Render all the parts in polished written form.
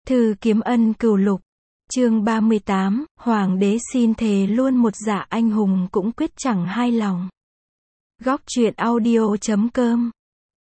Thư kiếm ân cửu lục. Chương 38, Hoàng đế xin thề luôn một dạ anh hùng cũng quyết chẳng hai lòng. Góc truyện audio.com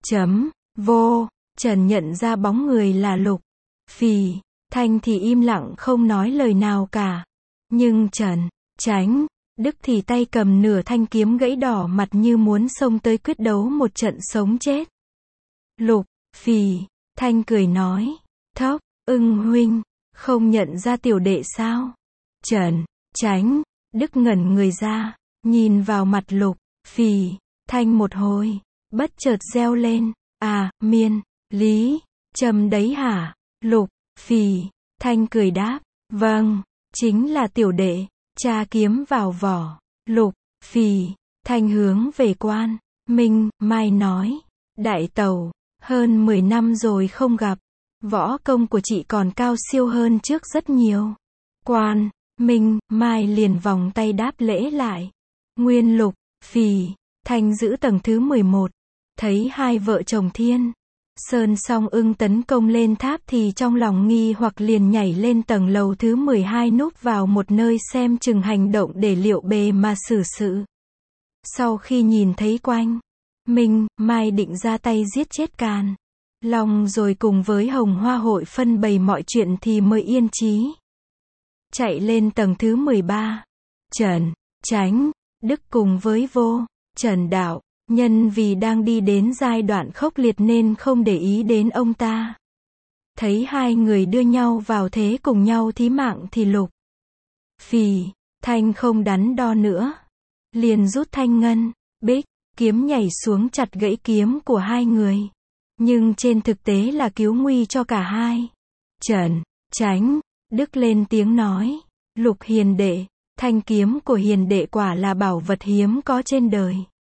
Vô, Trần nhận ra bóng người là Lục Phì. Thanh thì im lặng không nói lời nào cả. Nhưng Trần, Chánh, Đức thì tay cầm nửa thanh kiếm gãy đỏ mặt như muốn xông tới quyết đấu một trận sống chết. Lục Phì, Thanh cười nói, Thốc, Ưng huynh, không nhận ra tiểu đệ sao? Trần, Chánh, Đức ngẩn người ra, nhìn vào mặt Lục Phì. Thanh một hồi, bất chợt reo lên, à, Miên, Lý, Trầm đấy hả? Lục Phì. Thanh cười đáp, vâng, chính là tiểu đệ. Tra kiếm vào vỏ. Lục Phì. Thanh hướng về Quan Minh Mai nói, đại tẩu, hơn 10 năm rồi không gặp, võ công của chị còn cao siêu hơn trước rất nhiều. Quan Minh Mai liền vòng tay đáp lễ lại. Nguyên Lục Phì. Thanh giữ tầng thứ 11, thấy hai vợ chồng Thiên Sơn Song Ưng tấn công lên tháp thì trong lòng nghi hoặc liền nhảy lên tầng lầu thứ 12 núp vào một nơi xem chừng hành động để liệu bề mà xử sự. Sau khi nhìn thấy Quanh Minh Mai định ra tay giết chết Càn Long rồi cùng với Hồng Hoa hội phân bày mọi chuyện thì mới yên chí. Chạy lên tầng thứ 13, Trần, Chánh, Đức cùng với Vô, Trần đạo nhân vì đang đi đến giai đoạn khốc liệt nên không để ý đến ông ta. Thấy hai người đưa nhau vào thế cùng nhau thí mạng thì Lục Phì. Thanh không đắn đo nữa, liền rút thanh ngân bích kiếm nhảy xuống chặt gãy kiếm của hai người. Nhưng trên thực tế là cứu nguy cho cả hai. Trần, Chánh, Đức lên tiếng nói, Lục hiền đệ, thanh kiếm của hiền đệ quả là bảo vật hiếm có trên đời.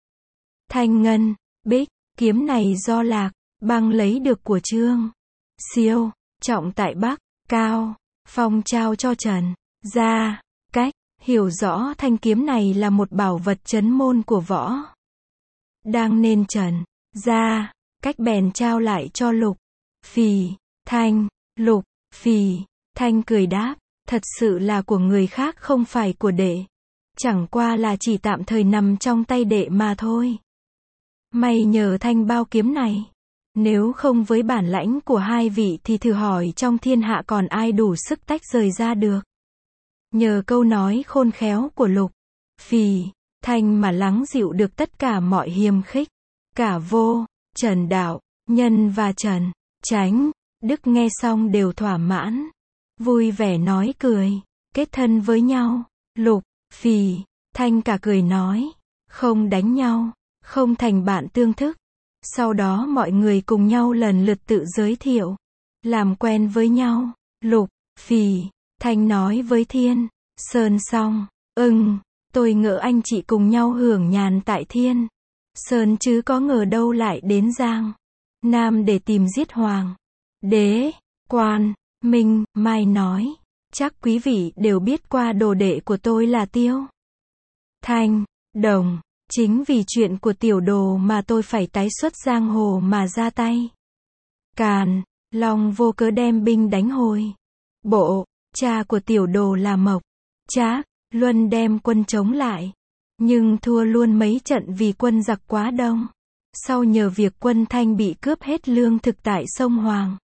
Thanh ngân bích kiếm này do Lạc Băng lấy được của Trương Siêu trọng tại Bắc Cao Phong trao cho Trần gia. Cách hiểu rõ thanh kiếm này là một bảo vật chấn môn của võ đang nên Trần gia Cách bèn trao lại cho Lục Phì. Thanh. Lục Phì. Thanh cười đáp, thật sự là của người khác không phải của đệ. Chẳng qua là chỉ tạm thời nằm trong tay đệ mà thôi. May nhờ thanh bao kiếm này. Nếu không với bản lãnh của hai vị thì thử hỏi trong thiên hạ còn ai đủ sức tách rời ra được. Nhờ câu nói khôn khéo của Lục Phì. Thanh mà lắng dịu được tất cả mọi hiềm khích. Cả Vô, Trần đạo nhân và Trần, Chánh, Đức nghe xong đều thỏa mãn. Vui vẻ nói cười, kết thân với nhau. Lục Phì. Thanh cả cười nói, không đánh nhau, không thành bạn tương thức. Sau đó mọi người cùng nhau lần lượt tự giới thiệu, làm quen với nhau. Lục Phì. Thanh nói với Thiên Sơn Song Ưng, tôi ngỡ anh chị cùng nhau hưởng nhàn tại Thiên Sơn chứ có ngờ đâu lại đến Giang Nam để tìm giết Hoàng đế. Quan Minh Mai nói, chắc quý vị đều biết qua đồ đệ của tôi là Tiêu Thanh Đồng. Chính vì chuyện của tiểu đồ mà tôi phải tái xuất giang hồ mà ra tay. Càn Long vô cớ đem binh đánh hồi bộ. Cha của tiểu đồ là Mộc Trác Luân đem quân chống lại, nhưng thua luôn mấy trận vì quân giặc quá đông. Sau nhờ việc quân Thanh bị cướp hết lương thực tại sông Hoàng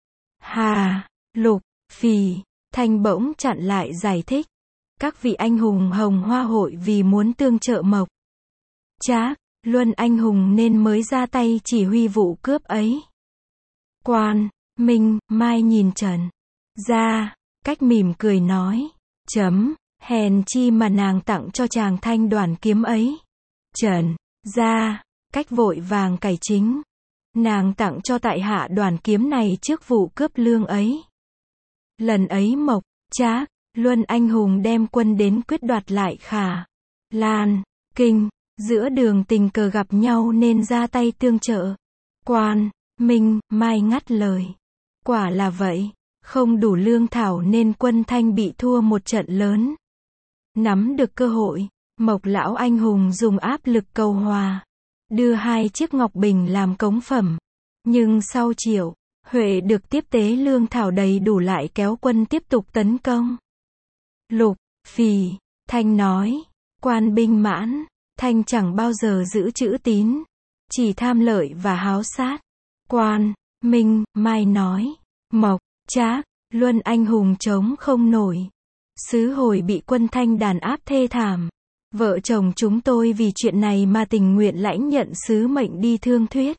Hà. Lục Phì. Thanh bỗng chặn lại giải thích, các vị anh hùng Hồng Hoa hội vì muốn tương trợ Mộc Trác Luân anh hùng nên mới ra tay chỉ huy vụ cướp ấy. Quan Minh Mai nhìn Trần gia Cách mỉm cười nói, hèn chi mà nàng tặng cho chàng thanh đoàn kiếm ấy. Trần gia Cách vội vàng cải chính, nàng tặng cho tại hạ đoàn kiếm này trước vụ cướp lương ấy. Lần ấy Mộc Trác Luân anh hùng đem quân đến quyết đoạt lại Khả Lan Kinh. Giữa đường tình cờ gặp nhau nên ra tay tương trợ. Quan Minh Mai ngắt lời, quả là vậy, không đủ lương thảo nên quân Thanh bị thua một trận lớn. Nắm được cơ hội, Mộc lão anh hùng dùng áp lực cầu hòa, đưa 2 chiếc ngọc bình làm cống phẩm. Nhưng sau Triệu Huệ được tiếp tế lương thảo đầy đủ lại kéo quân tiếp tục tấn công. Lục, Phì, Thanh nói. Quan binh mãn, Thanh chẳng bao giờ giữ chữ tín. Chỉ tham lợi và háo sát. Quan, Minh, Mai nói. Mộc, Trác, Luân anh hùng chống không nổi. Sứ Hồi bị quân Thanh đàn áp thê thảm. Vợ chồng chúng tôi vì chuyện này mà tình nguyện lãnh nhận sứ mệnh đi thương thuyết.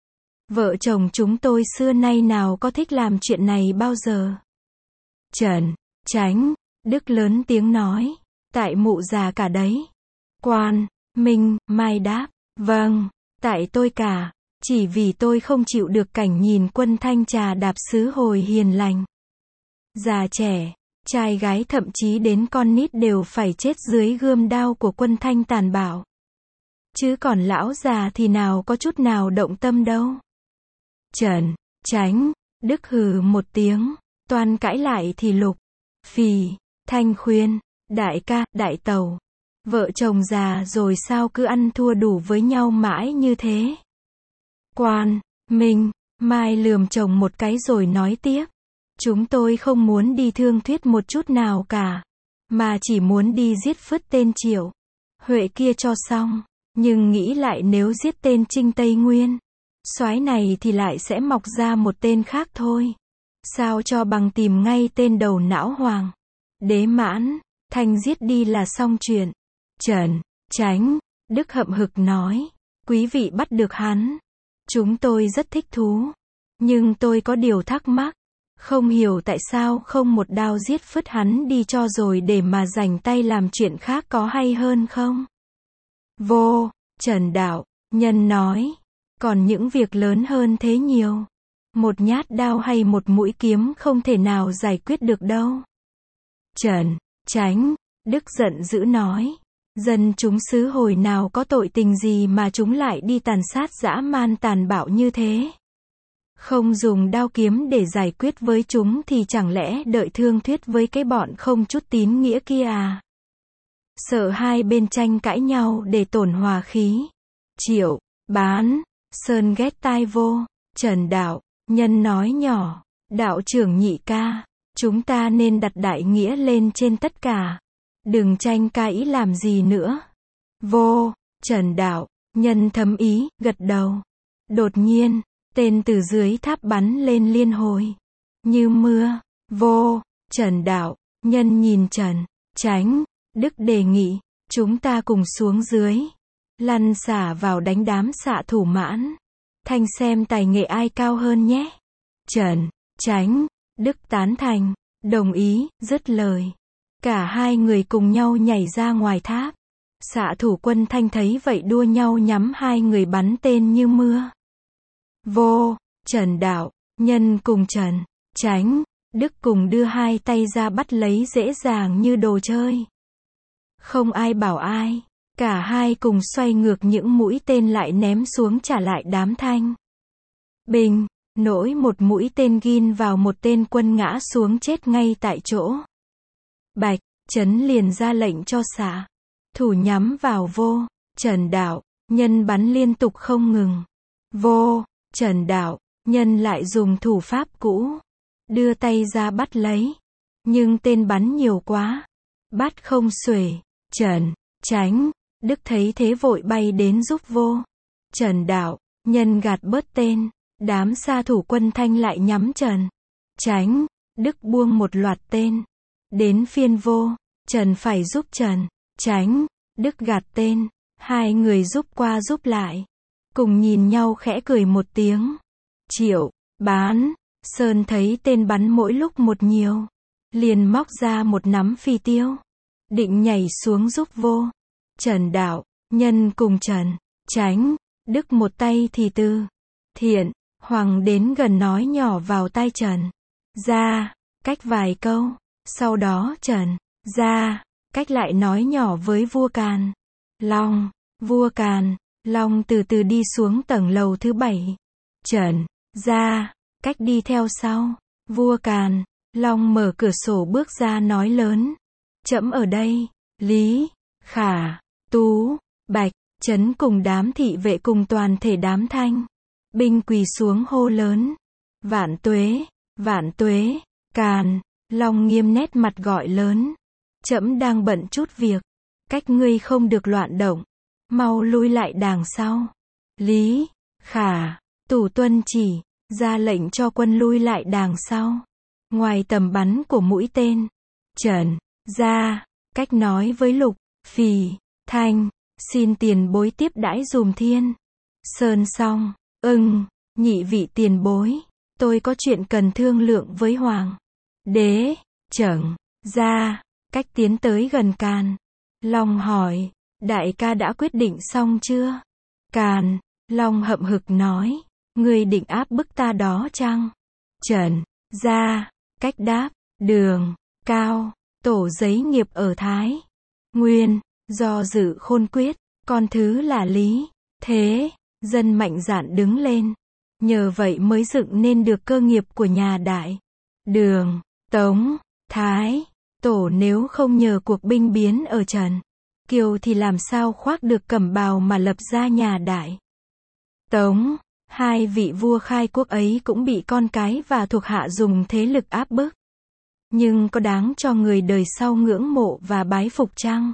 Vợ chồng chúng tôi xưa nay nào có thích làm chuyện này bao giờ. Trần, Chánh, Đức lớn tiếng nói. Tại mụ già cả đấy. Quan, Minh, Mai đáp. Vâng, tại tôi cả. Chỉ vì tôi không chịu được cảnh nhìn quân Thanh trà đạp Sứ Hồi hiền lành. Già trẻ, trai gái thậm chí đến con nít đều phải chết dưới gươm đao của quân Thanh tàn bạo. Chứ còn lão già thì nào có chút nào động tâm đâu. Trần, Chánh, Đức hừ một tiếng, toan cãi lại thì Lục, Phì, Thanh khuyên. Đại ca, đại tẩu. Vợ chồng già rồi sao cứ ăn thua đủ với nhau mãi như thế. Quan, Minh, Mai lườm chồng một cái rồi nói tiếp. Chúng tôi không muốn đi thương thuyết một chút nào cả. Mà chỉ muốn đi giết phứt tên Triệu Huệ kia cho xong. Nhưng nghĩ lại nếu giết tên Trinh Tây Nguyên, soái này thì lại sẽ mọc ra một tên khác thôi. Sao cho bằng tìm ngay tên đầu não Hoàng Đế Mãn, Thanh giết đi là xong chuyện. Trần, Chánh, Đức hậm hực nói. Quý vị bắt được hắn. Chúng tôi rất thích thú. Nhưng tôi có điều thắc mắc. Không hiểu tại sao không một đao giết phứt hắn đi cho rồi để mà dành tay làm chuyện khác có hay hơn không? Vô, Trần Đạo, Nhân nói. Còn những việc lớn hơn thế nhiều. Một nhát đao hay một mũi kiếm không thể nào giải quyết được đâu. Trần, Chánh, Đức giận dữ nói. Dân chúng Sứ Hồi nào có tội tình gì mà chúng lại đi tàn sát dã man tàn bạo như thế. Không dùng đao kiếm để giải quyết với chúng thì chẳng lẽ đợi thương thuyết với cái bọn không chút tín nghĩa kia à? Sợ hai bên tranh cãi nhau để tổn hòa khí. Triệu, Bán, Sơn ghét tai vô. Trần Đạo, Nhân nói nhỏ. Đạo trưởng Nhị ca, chúng ta nên đặt đại nghĩa lên trên tất cả. Đừng tranh cãi làm gì nữa. Vô, Trần Đạo, Nhân thấm ý, gật đầu. Đột nhiên, tên từ dưới tháp bắn lên liên hồi. Như mưa. Vô, Trần Đạo, Nhân nhìn Trần, Chánh, Đức đề nghị. Chúng ta cùng xuống dưới. Lăn xả vào đánh đám xạ thủ Mãn. Thanh xem tài nghệ ai cao hơn nhé. Trần, Chánh, Đức tán thành. Đồng ý, dứt lời. Cả hai người cùng nhau nhảy ra ngoài tháp. Xạ thủ quân Thanh thấy vậy đua nhau nhắm hai người bắn tên như mưa. Vô, Trần Đạo, Nhân cùng Trần, Chánh, Đức cùng đưa hai tay ra bắt lấy dễ dàng như đồ chơi. Không ai bảo ai. Cả hai cùng xoay ngược những mũi tên lại ném xuống trả lại đám Thanh. Bình, nỗi một mũi tên ghim vào một tên quân ngã xuống chết ngay tại chỗ. Bạch, Trấn liền ra lệnh cho xạ thủ nhắm vào Vô, Trần Đạo, Nhân bắn liên tục không ngừng. Vô, Trần Đạo, Nhân lại dùng thủ pháp cũ. Đưa tay ra bắt lấy. Nhưng tên bắn nhiều quá. Bắt không xuể. Trần, Chánh, Đức thấy thế vội bay đến giúp Vô, Trần Đạo, Nhân gạt bớt tên. Đám xạ thủ quân Thanh lại nhắm Trần, Chánh, Đức buông một loạt tên. Đến phiên Vô, Trần phải giúp Trần, Chánh, Đức gạt tên. Hai người giúp qua giúp lại. Cùng nhìn nhau khẽ cười một tiếng. Triệu, Bán, Sơn thấy tên bắn mỗi lúc một nhiều. Liền móc ra một nắm phi tiêu. Định nhảy xuống giúp Vô, Trần Đạo, Nhân cùng Trần, Chánh, Đức một tay thì từ. Thiện, Hoàng đến gần nói nhỏ vào tai Trần. Ra, cách vài câu. Sau đó Trần, ra, cách lại nói nhỏ với vua Càn. Long, vua Càn, Long từ từ đi xuống tầng lầu thứ 7. Trần, ra, cách đi theo sau. Vua Càn, Long mở cửa sổ bước ra nói lớn. Trẫm ở đây. Lý, Khả, Tú, Bạch, Trấn cùng đám thị vệ cùng toàn thể đám Thanh binh quỳ xuống hô lớn. Vạn tuế, Càn, Long nghiêm nét mặt gọi lớn. Trẫm đang bận chút việc, cách ngươi không được loạn động, mau lui lại đàng sau. Lý, Khả, Tủ tuân chỉ, ra lệnh cho quân lui lại đàng sau. Ngoài tầm bắn của mũi tên. Trần, ra, cách nói với Lục, Phì, Thanh, xin tiền bối tiếp đãi dùm Thiên Sơn xong. Nhị vị tiền bối, tôi có chuyện cần thương lượng với Hoàng đế. Chẩn, ra, cách tiến tới gần Càn. Long hỏi, đại ca đã quyết định xong chưa? Càn, Long hậm hực nói, ngươi định áp bức ta đó chăng? Trần, ra, cách đáp, Đường, Cao, tổ giấy nghiệp ở Thái Nguyên, do dự khôn quyết, con thứ là Lý Thế, dân mạnh dạn đứng lên. Nhờ vậy mới dựng nên được cơ nghiệp của nhà Đại, Đường, Tống, Thái, Tổ. Nếu không nhờ cuộc binh biến ở Trần Kiều thì làm sao khoác được cẩm bào mà lập ra nhà Đại, Tống. Hai vị vua khai quốc ấy cũng bị con cái và thuộc hạ dùng thế lực áp bức. Nhưng có đáng cho người đời sau ngưỡng mộ và bái phục chăng?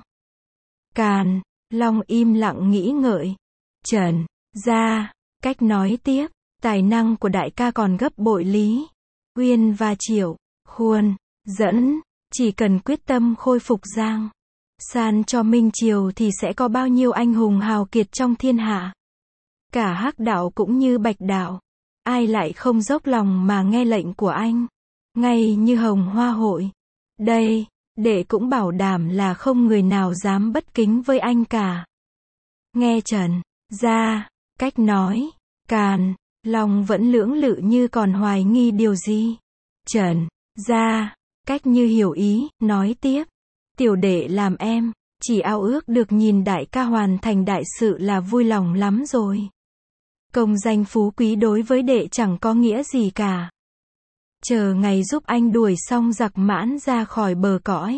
Càn, Long im lặng nghĩ ngợi. Trần, ra, cách nói tiếp, tài năng của đại ca còn gấp bội Lý Uyên và Triệu Khuôn dẫn, chỉ cần quyết tâm khôi phục Giang San cho Minh Triều thì sẽ có bao nhiêu anh hùng hào kiệt trong thiên hạ. Cả Hắc đạo cũng như Bạch đạo, ai lại không dốc lòng mà nghe lệnh của anh, ngay như Hồng Hoa hội. Đây, đệ cũng bảo đảm là không người nào dám bất kính với anh cả. Nghe Trần, ra, cách nói, Càn, Long vẫn lưỡng lự như còn hoài nghi điều gì. Trần, ra, cách như hiểu ý, nói tiếp. Tiểu đệ làm em, chỉ ao ước được nhìn đại ca hoàn thành đại sự là vui lòng lắm rồi. Công danh phú quý đối với đệ chẳng có nghĩa gì cả. Chờ ngày giúp anh đuổi xong giặc Mãn ra khỏi bờ cõi.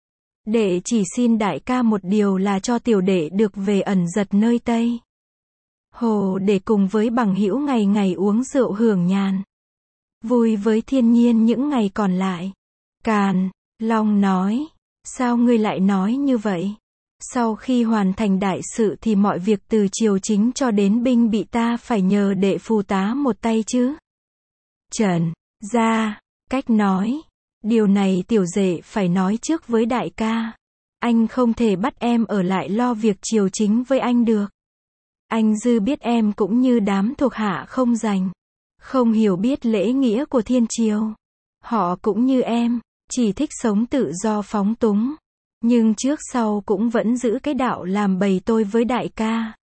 Đệ chỉ xin đại ca một điều là cho tiểu đệ được về ẩn giật nơi Tây Hồ để cùng với bằng hữu ngày ngày uống rượu hưởng nhàn, vui với thiên nhiên những ngày còn lại. Càn, Long nói, sao ngươi lại nói như vậy? Sau khi hoàn thành đại sự thì mọi việc từ triều chính cho đến binh bị ta phải nhờ đệ phù tá một tay chứ. Trần, ra, cách nói, điều này tiểu đệ phải nói trước với đại ca. Anh không thể bắt em ở lại lo việc triều chính với anh được. Anh dư biết em cũng như đám thuộc hạ không dành, không hiểu biết lễ nghĩa của thiên triều. Họ cũng như em, chỉ thích sống tự do phóng túng, nhưng trước sau cũng vẫn giữ cái đạo làm bầy tôi với đại ca.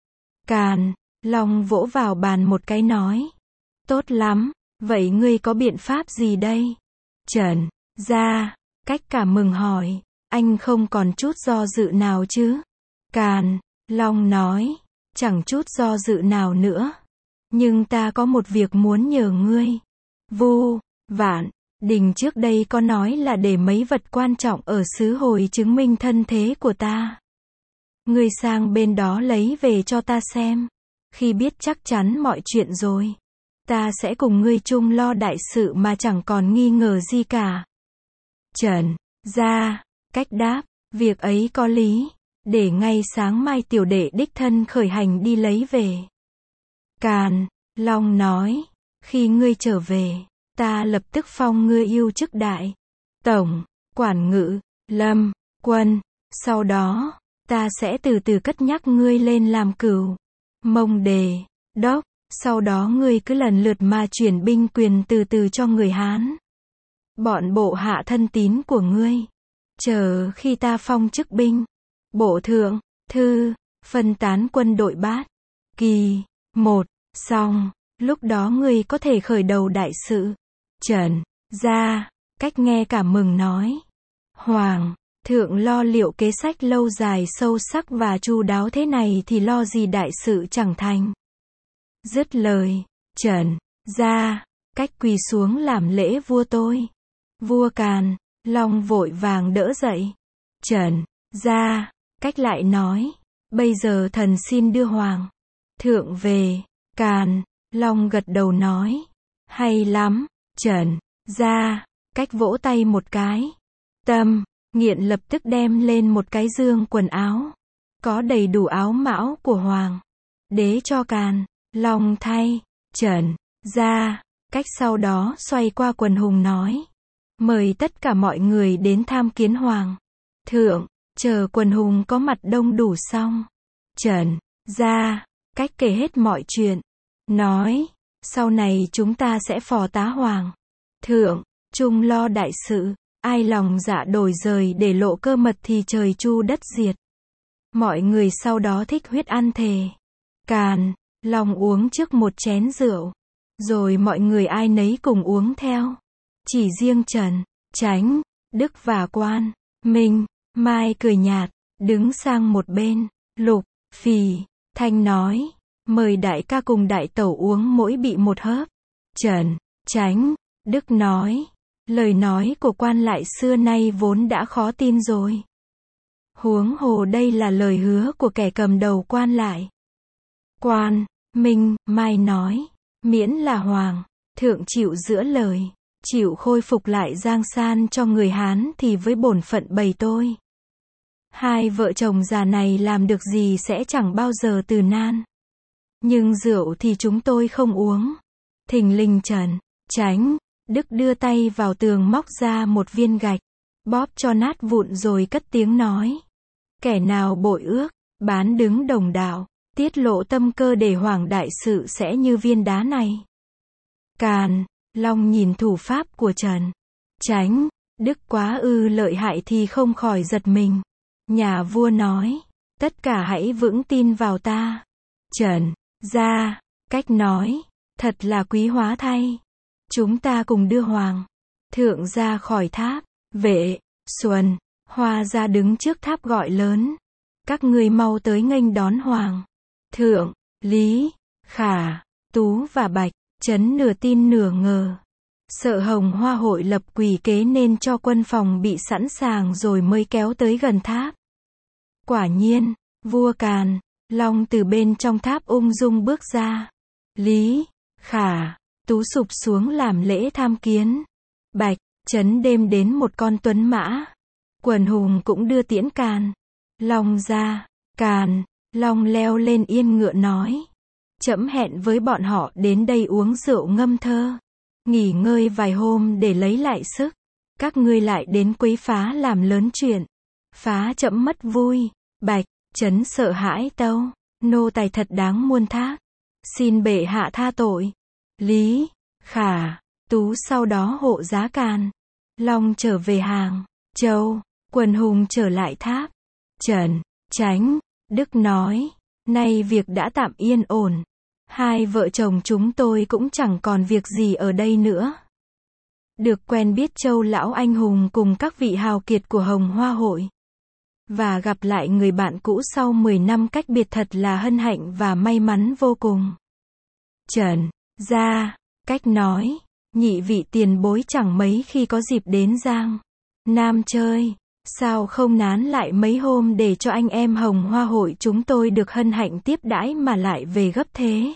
Càn, Long vỗ vào bàn một cái nói, tốt lắm, vậy ngươi có biện pháp gì đây? Trần, ra, cách cảm mừng hỏi, anh không còn chút do dự nào chứ? Càn, Long nói, chẳng chút do dự nào nữa. Nhưng ta có một việc muốn nhờ ngươi. Vu Vạn Đình trước đây có nói là để mấy vật quan trọng ở xứ Hồi chứng minh thân thế của ta. Ngươi sang bên đó lấy về cho ta xem. Khi biết chắc chắn mọi chuyện rồi, ta sẽ cùng ngươi chung lo đại sự mà chẳng còn nghi ngờ gì cả. Trần, ra, cách đáp, việc ấy có lý, để ngay sáng mai tiểu đệ đích thân khởi hành đi lấy về. Càn, Long nói, khi ngươi trở về, ta lập tức phong ngươi yêu chức đại tổng, quản ngự, lâm, quân, sau đó, ta sẽ từ từ cất nhắc ngươi lên làm cửu, mông đề, đốc, sau đó ngươi cứ lần lượt mà chuyển binh quyền từ từ cho người Hán. Bọn bộ hạ thân tín của ngươi, chờ khi ta phong chức binh, bộ thượng, thư, phân tán quân đội bát, kỳ, một, xong, lúc đó ngươi có thể khởi đầu đại sự. Trần, ra, cách nghe cảm mừng nói, Hoàng thượng lo liệu kế sách lâu dài sâu sắc và chu đáo thế này thì lo gì đại sự chẳng thành. Dứt lời, Trần, ra, cách quỳ xuống làm lễ vua tôi. Vua Càn, Long vội vàng đỡ dậy. Trần, ra, cách lại nói, bây giờ thần xin đưa Hoàng thượng về. Càn, Long gật đầu nói, Hay lắm, Trần. Gia, Cách vỗ tay một cái. Tâm, Nghiện lập tức đem lên một cái dương quần áo. Có đầy đủ áo mão của Hoàng đế cho Càn, Long thay. Trần. Gia, Cách sau đó xoay qua Quần Hùng nói. Mời tất cả mọi người đến tham kiến Hoàng thượng. Chờ Quần Hùng có mặt đông đủ xong. Trần. Gia, Cách kể hết mọi chuyện. Nói, sau này chúng ta sẽ phò tá Hoàng thượng, chung lo đại sự. Ai lòng dạ đổi rời để lộ cơ mật thì trời chu đất diệt. Mọi người sau đó thích huyết ăn thề. Càn, Long uống trước một chén rượu. Rồi mọi người ai nấy cùng uống theo. Chỉ riêng Trần, Chánh, Đức và Quan, Minh, Mai cười nhạt, đứng sang một bên. Lục, Phì, Thanh nói. Mời đại ca cùng đại tẩu uống mỗi bị một hớp. Trần, Chánh, Đức nói. Lời nói của Quan lại xưa nay vốn đã khó tin rồi. Huống hồ đây là lời hứa của kẻ cầm đầu Quan lại. Quan, Minh, Mai nói. Miễn là Hoàng thượng chịu giữ lời, chịu khôi phục lại Giang San cho người Hán thì với bổn phận bầy tôi, hai vợ chồng già này làm được gì sẽ chẳng bao giờ từ nan. Nhưng rượu thì chúng tôi không uống. Thình lình Trần, Chánh, Đức đưa tay vào tường móc ra một viên gạch, bóp cho nát vụn rồi cất tiếng nói. Kẻ nào bội ước, bán đứng đồng đạo, tiết lộ tâm cơ để Hoàng đại sự sẽ như viên đá này. Càn, Long nhìn thủ pháp của Trần, Chánh, Đức quá lợi hại thì không khỏi giật mình. Nhà vua nói, tất cả hãy vững tin vào ta. Trần. Gia, Cách nói, thật là quý hóa thay. Chúng ta cùng đưa Hoàng thượng ra khỏi tháp. Vệ, Xuân, Hoa ra đứng trước tháp gọi lớn. Các ngươi mau tới nghênh đón Hoàng thượng. Lý, Khả, Tú và Bạch Trấn nửa tin nửa ngờ. Sợ Hồng Hoa hội lập quỷ kế nên cho quân phòng bị sẵn sàng rồi mới kéo tới gần tháp. Quả nhiên, vua Càn, Long từ bên trong tháp ung dung bước ra. Lý, Khả, Tú sụp xuống làm lễ tham kiến. Bạch Trấn đêm đến một con tuấn mã. Quần hùng cũng đưa tiễn Càn, Long ra. Càn, Long leo lên yên ngựa nói. Trẫm hẹn với bọn họ đến đây uống rượu ngâm thơ, nghỉ ngơi vài hôm để lấy lại sức. Các ngươi lại đến quấy phá làm lớn chuyện, phá trẫm mất vui. Bạch Trấn sợ hãi tâu. Nô tài thật đáng muôn thác, xin bệ hạ tha tội. Lý, Khả, Tú sau đó hộ giá Càn, Long trở về Hàng Châu. Quần hùng trở lại tháp. Trần, Chánh, Đức nói. Nay việc đã tạm yên ổn. Hai vợ chồng chúng tôi cũng chẳng còn việc gì ở đây nữa. Được quen biết Châu lão anh hùng cùng các vị hào kiệt của Hồng Hoa hội. Và gặp lại người bạn cũ sau 10 năm cách biệt thật là hân hạnh và may mắn vô cùng. Trần. Gia, Cách nói. Nhị vị tiền bối chẳng mấy khi có dịp đến Giang Nam chơi. Sao không nán lại mấy hôm để cho anh em Hồng Hoa hội chúng tôi được hân hạnh tiếp đãi mà lại về gấp thế?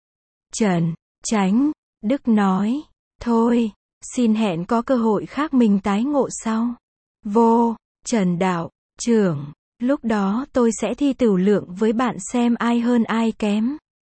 Trần. Chánh, Đức nói. Thôi, xin hẹn có cơ hội khác mình tái ngộ sau. Vô, Trần đạo trưởng, lúc đó tôi sẽ thi tửu lượng với bạn xem ai hơn ai kém.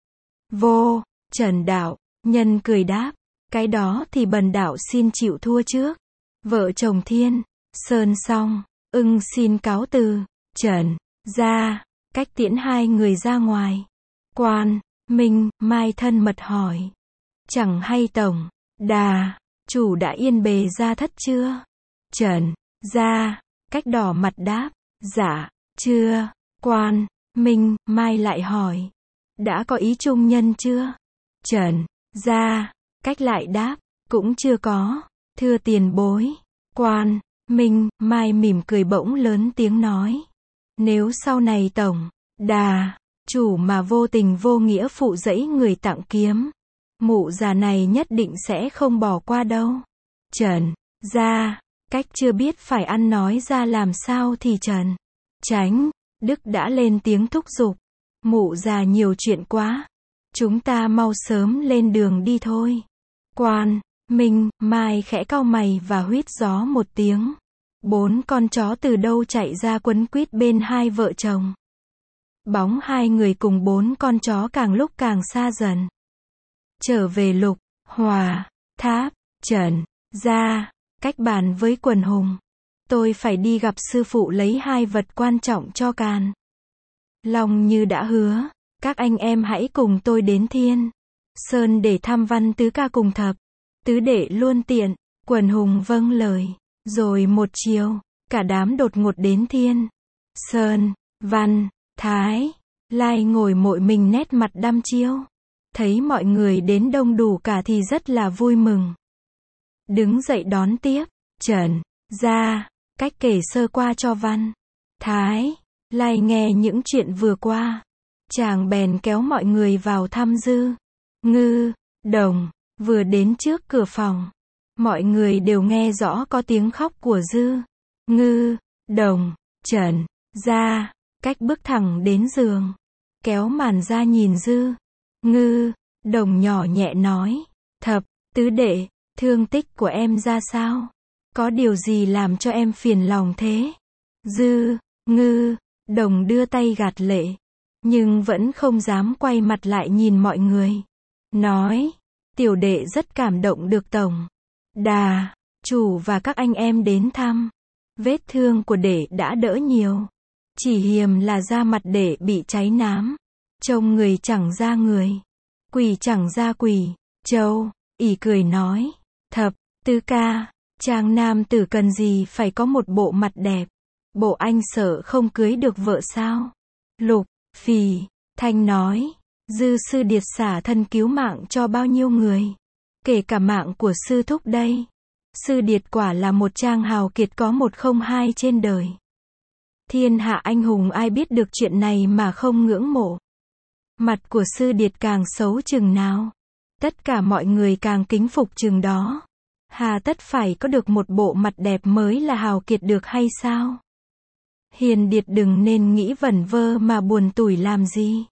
Vô, Trần đạo nhân cười đáp. Cái đó thì bần đạo xin chịu thua trước. Vợ chồng Thiên Sơn xong, ưng xin cáo từ. Trần. Gia, Cách tiễn hai người ra ngoài. Quan, Minh, Mai thân mật hỏi. Chẳng hay tổng đà chủ đã yên bề ra thất chưa? Trần. Gia, Cách đỏ mặt đáp. Dạ, chưa. Quan, Minh, Mai lại hỏi. Đã có ý trung nhân chưa? Trần. Gia, Cách lại đáp. Cũng chưa có. Thưa tiền bối. Quan, Minh, Mai mỉm cười bỗng lớn tiếng nói. Nếu sau này tổng đà chủ mà vô tình vô nghĩa phụ dẫy người tặng kiếm, mụ già này nhất định sẽ không bỏ qua đâu. Trần. Gia, Cách chưa biết phải ăn nói ra làm sao thì Trần. Chánh, Đức đã lên tiếng thúc giục. Mụ già nhiều chuyện quá. Chúng ta mau sớm lên đường đi thôi. Quan, Minh, Mai khẽ cau mày và huýt gió một tiếng. 4 con chó từ đâu chạy ra quấn quýt bên hai vợ chồng. Bóng hai người cùng 4 con chó càng lúc càng xa dần. Trở về Lục, Hòa, Tháp, Trần, Gia, cách bàn với Quần Hùng. Tôi phải đi gặp sư phụ lấy 2 vật quan trọng cho Càn Long như đã hứa. Các anh em hãy cùng tôi đến Thiên Sơn để thăm Văn tứ ca cùng Thập tứ đệ luôn tiện. Quần Hùng vâng lời. Rồi một chiều, cả đám đột ngột đến Thiên Sơn. Văn, Thái, Lai ngồi mội mình nét mặt đăm chiêu. Thấy mọi người đến đông đủ cả thì rất là vui mừng. Đứng dậy đón tiếp. Trần, Gia, cách kể sơ qua cho Văn, Thái, Lai nghe những chuyện vừa qua. Chàng bèn kéo mọi người vào thăm Dư, Ngư, Đồng. Vừa đến trước cửa phòng, mọi người đều nghe rõ có tiếng khóc của Dư, Ngư, Đồng. Trần, Gia, cách bước thẳng đến giường, kéo màn ra nhìn Dư, Ngư, Đồng nhỏ nhẹ nói. Thập tứ đệ, thương tích của em ra sao? Có điều gì làm cho em phiền lòng thế? Dư, Ngư, Đồng đưa tay gạt lệ, nhưng vẫn không dám quay mặt lại nhìn mọi người. Nói, tiểu đệ rất cảm động được tổng đà chủ và các anh em đến thăm. Vết thương của đệ đã đỡ nhiều. Chỉ hiềm là da mặt đệ bị cháy nám. Trông người chẳng ra người, quỷ chẳng ra quỷ. Châu, ỷ cười nói. Thập tứ ca, chàng nam tử cần gì phải có một bộ mặt đẹp. Bộ anh sợ không cưới được vợ sao? Lục, Phì, Thanh nói. Dư sư điệt xả thân cứu mạng cho bao nhiêu người, kể cả mạng của sư thúc đây. Sư điệt quả là một trang hào kiệt có một không hai trên đời. Thiên hạ anh hùng ai biết được chuyện này mà không ngưỡng mộ. Mặt của sư điệt càng xấu chừng nào, tất cả mọi người càng kính phục chừng đó. Hà tất phải có được một bộ mặt đẹp mới là hào kiệt được hay sao? Hiền điệt đừng nên nghĩ vẩn vơ mà buồn tủi làm gì.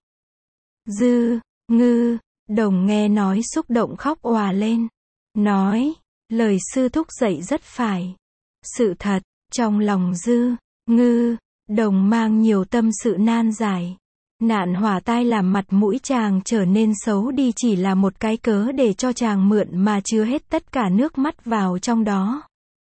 Dư, Ngư, Đồng nghe nói xúc động khóc òa lên. Nói, lời sư thúc dạy rất phải. Sự thật, trong lòng Dư, Ngư, Đồng mang nhiều tâm sự nan giải. Nạn hỏa tai làm mặt mũi chàng trở nên xấu đi chỉ là một cái cớ để cho chàng mượn mà chứa hết tất cả nước mắt vào trong đó.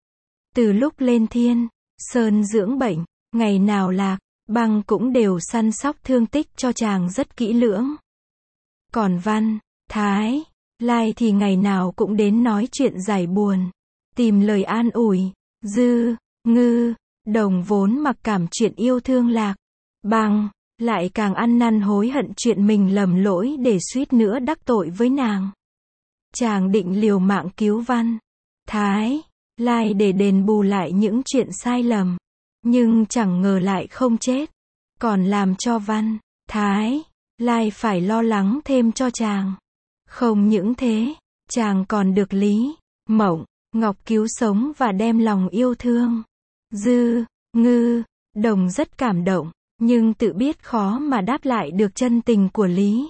Từ lúc lên Thiên Sơn dưỡng bệnh, ngày nào Lạc, Băng cũng đều săn sóc thương tích cho chàng rất kỹ lưỡng. Còn Văn, Thái, Lai thì ngày nào cũng đến nói chuyện giải buồn, tìm lời an ủi. Dư, Ngư, Đồng vốn mặc cảm chuyện yêu thương Lạc, Băng, lại càng ăn năn hối hận chuyện mình lầm lỗi để suýt nữa đắc tội với nàng. Chàng định liều mạng cứu Văn, Thái, Lai để đền bù lại những chuyện sai lầm. Nhưng chẳng ngờ lại không chết, còn làm cho Văn, Thái, Lai phải lo lắng thêm cho chàng. Không những thế, chàng còn được Lý, Mộng, Ngọc cứu sống và đem lòng yêu thương. Dư, Ngư, Đồng rất cảm động, nhưng tự biết khó mà đáp lại được chân tình của Lý,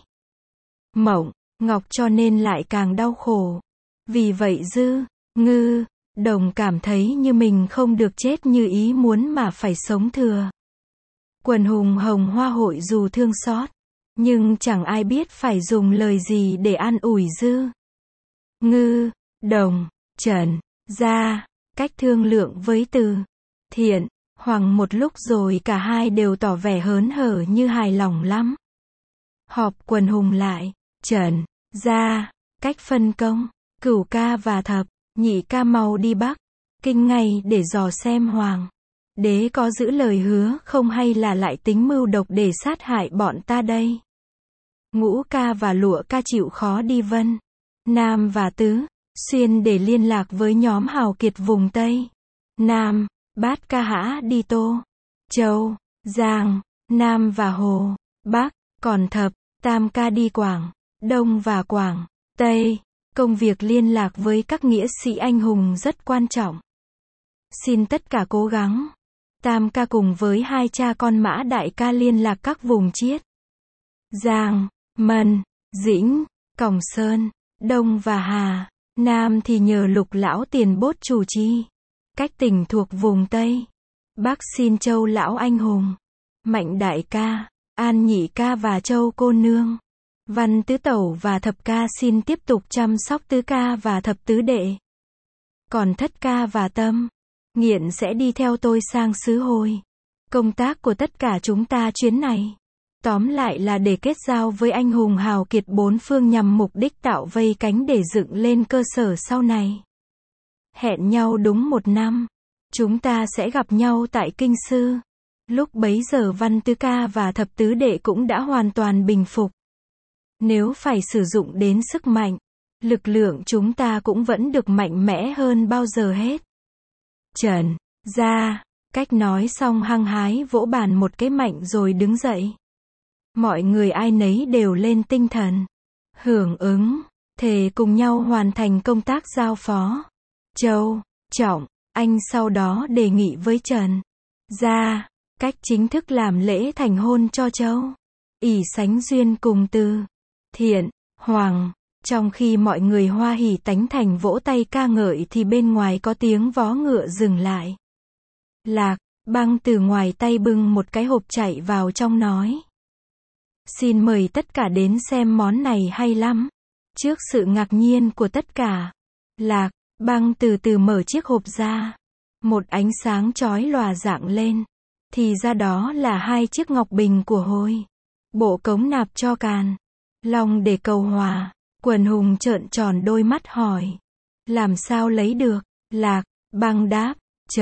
Mộng, Ngọc cho nên lại càng đau khổ. Vì vậy Dư, Ngư, Đồng cảm thấy như mình không được chết như ý muốn mà phải sống thừa. Quần hùng Hồng Hoa hội dù thương xót, nhưng chẳng ai biết phải dùng lời gì để an ủi Dư, Ngư, Đồng. Trần, Gia, cách thương lượng với Từ, Thiện, Hoàng một lúc rồi cả hai đều tỏ vẻ hớn hở như hài lòng lắm. Họp quần hùng lại, Trần, Gia, cách phân công, Cửu ca và Thập nhị ca mau đi Bắc Kinh ngay để dò xem Hoàng đế có giữ lời hứa không hay là lại tính mưu độc để sát hại bọn ta đây. Ngũ ca và Lụa ca chịu khó đi Vân Nam và Tứ Xuyên để liên lạc với nhóm hào kiệt vùng Tây Nam. Bát ca hã đi Tô, Châu, Giang, Nam và Hồ, Bắc. Còn Thập, Tam ca đi Quảng Đông và Quảng Tây. Công việc liên lạc với các nghĩa sĩ anh hùng rất quan trọng. Xin tất cả cố gắng. Tam ca cùng với hai cha con Mã đại ca liên lạc các vùng Chiết, Giang, Mân, Dĩnh, Còng Sơn, Đông và Hà. Nam thì nhờ Lục lão tiền bốt chủ trì. Cách tỉnh thuộc vùng Tây. Bắc xin Châu lão anh hùng, Mạnh đại ca, An nhị ca và Châu cô nương, Văn tứ tẩu và thập ca xin tiếp tục chăm sóc tứ ca và thập tứ đệ. Còn thất ca và Tâm, Nghiện sẽ đi theo tôi sang xứ Hồi. Công tác của tất cả chúng ta chuyến này, tóm lại là để kết giao với anh hùng hào kiệt bốn phương nhằm mục đích tạo vây cánh để dựng lên cơ sở sau này. Hẹn nhau đúng 1 năm. Chúng ta sẽ gặp nhau tại Kinh Sư. Lúc bấy giờ Văn tứ ca và thập tứ đệ cũng đã hoàn toàn bình phục. Nếu phải sử dụng đến sức mạnh, lực lượng chúng ta cũng vẫn được mạnh mẽ hơn bao giờ hết. Trần, ra, Cách nói xong hăng hái vỗ bàn một cái mạnh rồi đứng dậy. Mọi người ai nấy đều lên tinh thần, hưởng ứng, thề cùng nhau hoàn thành công tác giao phó. Châu, Trọng, anh sau đó đề nghị với Trần, ra, Cách chính thức làm lễ thành hôn cho Châu, ỷ sánh duyên cùng Từ, Thiện, Hoàng. Trong khi mọi người hoa hỉ tánh thành vỗ tay ca ngợi thì bên ngoài có tiếng vó ngựa dừng lại. Lạc, Băng từ ngoài tay bưng một cái hộp chạy vào trong nói. Xin mời tất cả đến xem món này hay lắm. Trước sự ngạc nhiên của tất cả, Lạc, Băng từ từ mở chiếc hộp ra. Một ánh sáng chói lòa rạng lên. Thì ra đó là 2 chiếc ngọc bình của Hồi. Bộ cống nạp cho Càn Long để cầu hòa. Quần hùng trợn tròn đôi mắt hỏi. Làm sao lấy được? Lạc, Băng đáp.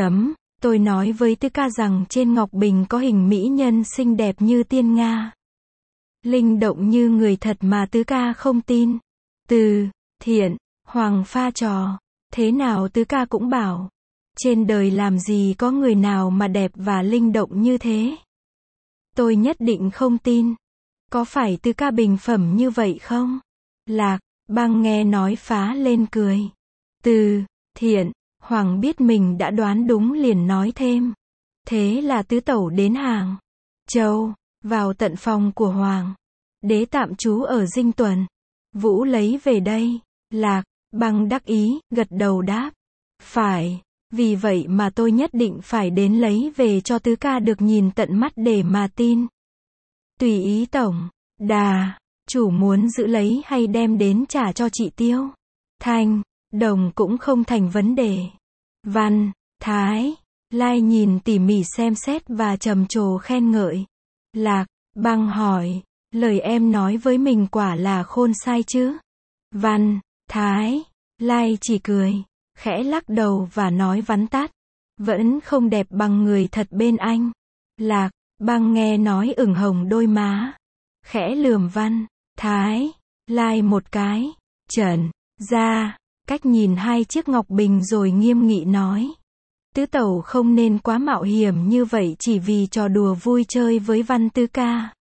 Tôi nói với Tứ ca rằng trên ngọc bình có hình mỹ nhân xinh đẹp như tiên Nga. Linh động như người thật mà Tứ ca không tin. Từ, Thiện, Hoàng pha trò. Thế nào Tứ ca cũng bảo. Trên đời làm gì có người nào mà đẹp và linh động như thế. Tôi nhất định không tin. Có phải Tứ ca bình phẩm như vậy không? Lạc, Băng nghe nói phá lên cười. Từ, Thiện, Hoàng biết mình đã đoán đúng liền nói thêm. Thế là tứ tẩu đến hàng Châu, vào tận phòng của Hoàng đế tạm trú ở Dinh Tuần. Vũ lấy về đây. Lạc, Băng đắc ý, gật đầu đáp. Phải, vì vậy mà tôi nhất định phải đến lấy về cho Tứ ca được nhìn tận mắt để mà tin. Tùy ý tổng, Đà, chủ muốn giữ lấy hay đem đến trả cho chị Tiêu. Thanh, Đồng cũng không thành vấn đề. Văn, Thái, Lai nhìn tỉ mỉ xem xét và trầm trồ khen ngợi. Lạc, Băng hỏi, lời em nói với mình quả là khôn sai chứ? Văn, Thái, Lai chỉ cười, khẽ lắc đầu và nói vắn tắt. Vẫn không đẹp bằng người thật bên anh. Lạc, Băng nghe nói ửng hồng đôi má. Khẽ lườm Văn, Thái, Lai một cái. Trần, ra, Cách nhìn 2 chiếc ngọc bình rồi nghiêm nghị nói. Tứ tẩu không nên quá mạo hiểm như vậy chỉ vì trò đùa vui chơi với Văn tứ ca.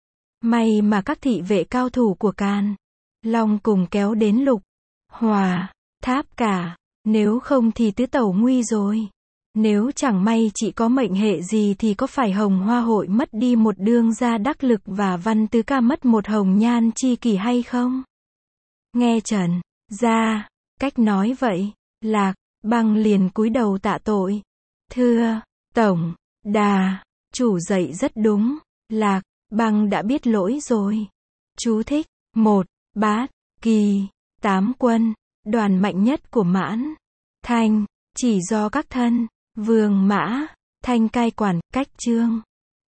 May mà các thị vệ cao thủ của Càn Long cùng kéo đến Lục, Hòa, Tháp cả. Nếu không thì tứ tẩu nguy rồi. Nếu chẳng may chị có mệnh hệ gì thì có phải Hồng Hoa hội mất đi một đương gia đắc lực và Văn tứ ca mất một hồng nhan chi kỷ hay không? Nghe Trần, ra, Cách nói vậy, Lạc, Băng liền cúi đầu tạ tội. Thưa, tổng, Đà, chủ dạy rất đúng. Lạc, Băng đã biết lỗi rồi. Chú thích. 1. Bát, Kỳ, 8 quân, đoàn mạnh nhất của Mãn Thanh, chỉ do các thân, Vương Mã, Thanh cai quản. Cách chương